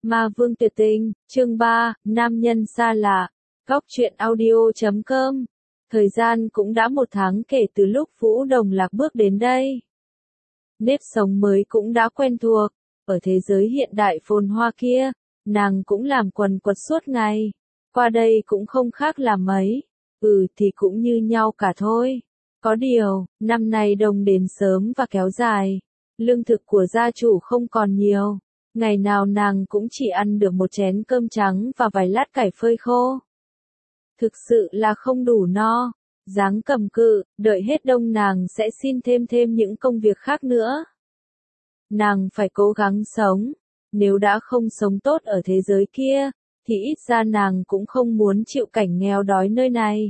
Ma Vương Tuyệt Tình, chương 3, Nam Nhân Xa Lạ, Góc truyện audio.com. Thời gian cũng đã 1 tháng kể từ lúc Vũ Đồng Lạc bước đến đây. Nếp sống mới cũng đã quen thuộc, ở thế giới hiện đại phồn hoa kia, nàng cũng làm quần quật suốt ngày. Qua đây cũng không khác là mấy, thì cũng như nhau cả thôi. Có điều, năm nay đông đến sớm và kéo dài, lương thực của gia chủ không còn nhiều. Ngày nào nàng cũng chỉ ăn được 1 chén cơm trắng và vài lát cải phơi khô. Thực sự là không đủ no. Dáng cầm cự, đợi hết đông nàng sẽ xin thêm những công việc khác nữa. Nàng phải cố gắng sống. Nếu đã không sống tốt ở thế giới kia, thì ít ra nàng cũng không muốn chịu cảnh nghèo đói nơi này.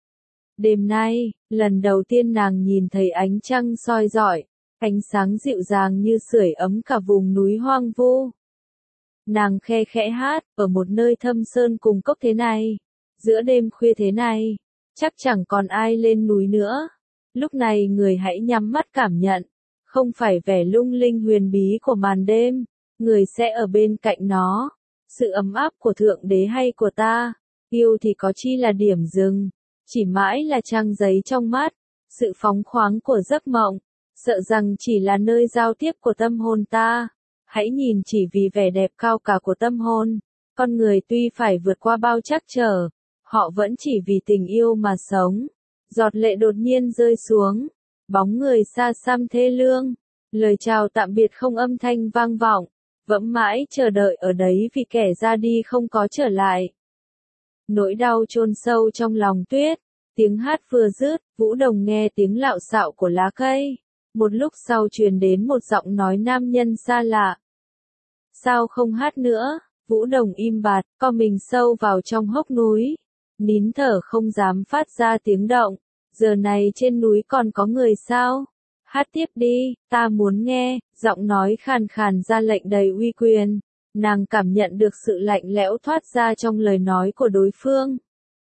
Đêm nay, lần đầu tiên nàng nhìn thấy ánh trăng soi rọi. Ánh sáng dịu dàng như sưởi ấm cả vùng núi hoang vu. Nàng khe khẽ hát, ở một nơi thâm sơn cùng cốc thế này, giữa đêm khuya thế này, chắc chẳng còn ai lên núi nữa. Lúc này người hãy nhắm mắt cảm nhận, không phải vẻ lung linh huyền bí của màn đêm, người sẽ ở bên cạnh nó. Sự ấm áp của Thượng Đế hay của ta, yêu thì có chi là điểm dừng, chỉ mãi là trang giấy trong mắt, sự phóng khoáng của giấc mộng. Sợ rằng chỉ là nơi giao tiếp của tâm hồn ta. Hãy nhìn chỉ vì vẻ đẹp cao cả của tâm hồn. Con người tuy phải vượt qua bao trắc trở, họ vẫn chỉ vì tình yêu mà sống. Giọt lệ đột nhiên rơi xuống. Bóng người xa xăm thê lương. Lời chào tạm biệt không âm thanh vang vọng. Vẫn mãi chờ đợi ở đấy vì kẻ ra đi không có trở lại. Nỗi đau chôn sâu trong lòng tuyết. Tiếng hát vừa dứt, Vũ Đồng nghe tiếng lạo xạo của lá cây. Một lúc sau truyền đến một giọng nói nam nhân xa lạ. Sao không hát nữa? Vũ Đồng im bặt, co mình sâu vào trong hốc núi. Nín thở không dám phát ra tiếng động. Giờ này trên núi còn có người sao? Hát tiếp đi, ta muốn nghe. Giọng nói khàn khàn ra lệnh đầy uy quyền. Nàng cảm nhận được sự lạnh lẽo thoát ra trong lời nói của đối phương.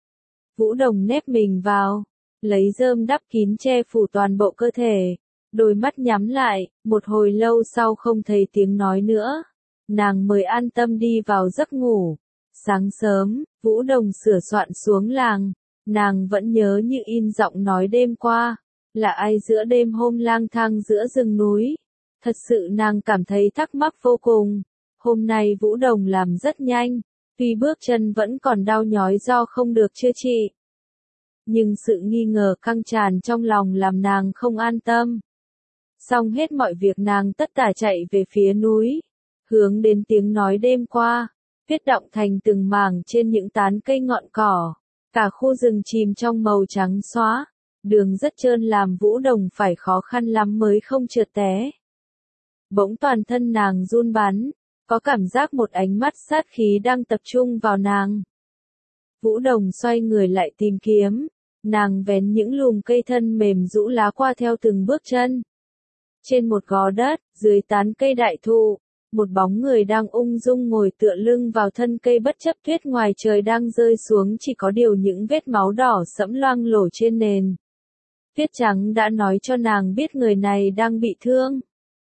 Vũ Đồng nép mình vào, lấy rơm đắp kín che phủ toàn bộ cơ thể. Đôi mắt nhắm lại, một hồi lâu sau không thấy tiếng nói nữa. Nàng mới an tâm đi vào giấc ngủ. Sáng sớm, Vũ Đồng sửa soạn xuống làng. Nàng vẫn nhớ như in giọng nói đêm qua. Là ai giữa đêm hôm lang thang giữa rừng núi? Thật sự nàng cảm thấy thắc mắc vô cùng. Hôm nay Vũ Đồng làm rất nhanh. Tuy bước chân vẫn còn đau nhói do không được chữa trị. Nhưng sự nghi ngờ căng tràn trong lòng làm nàng không an tâm. Xong hết mọi việc nàng tất tả chạy về phía núi, hướng đến tiếng nói đêm qua, viết đọng thành từng mảng trên những tán cây ngọn cỏ, cả khu rừng chìm trong màu trắng xóa, đường rất trơn làm Vũ Đồng phải khó khăn lắm mới không trượt té. Bỗng toàn thân nàng run bắn, có cảm giác một ánh mắt sát khí đang tập trung vào nàng. Vũ Đồng xoay người lại tìm kiếm, nàng vén những lùm cây thân mềm rũ lá qua theo từng bước chân. Trên một gò đất, dưới tán cây đại thụ, một bóng người đang ung dung ngồi tựa lưng vào thân cây bất chấp tuyết ngoài trời đang rơi xuống, chỉ có điều những vết máu đỏ sẫm loang lổ trên nền. Tuyết trắng đã nói cho nàng biết người này đang bị thương.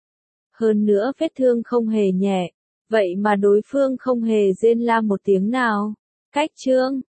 Hơn nữa vết thương không hề nhẹ, vậy mà đối phương không hề rên la một tiếng nào. Cách chương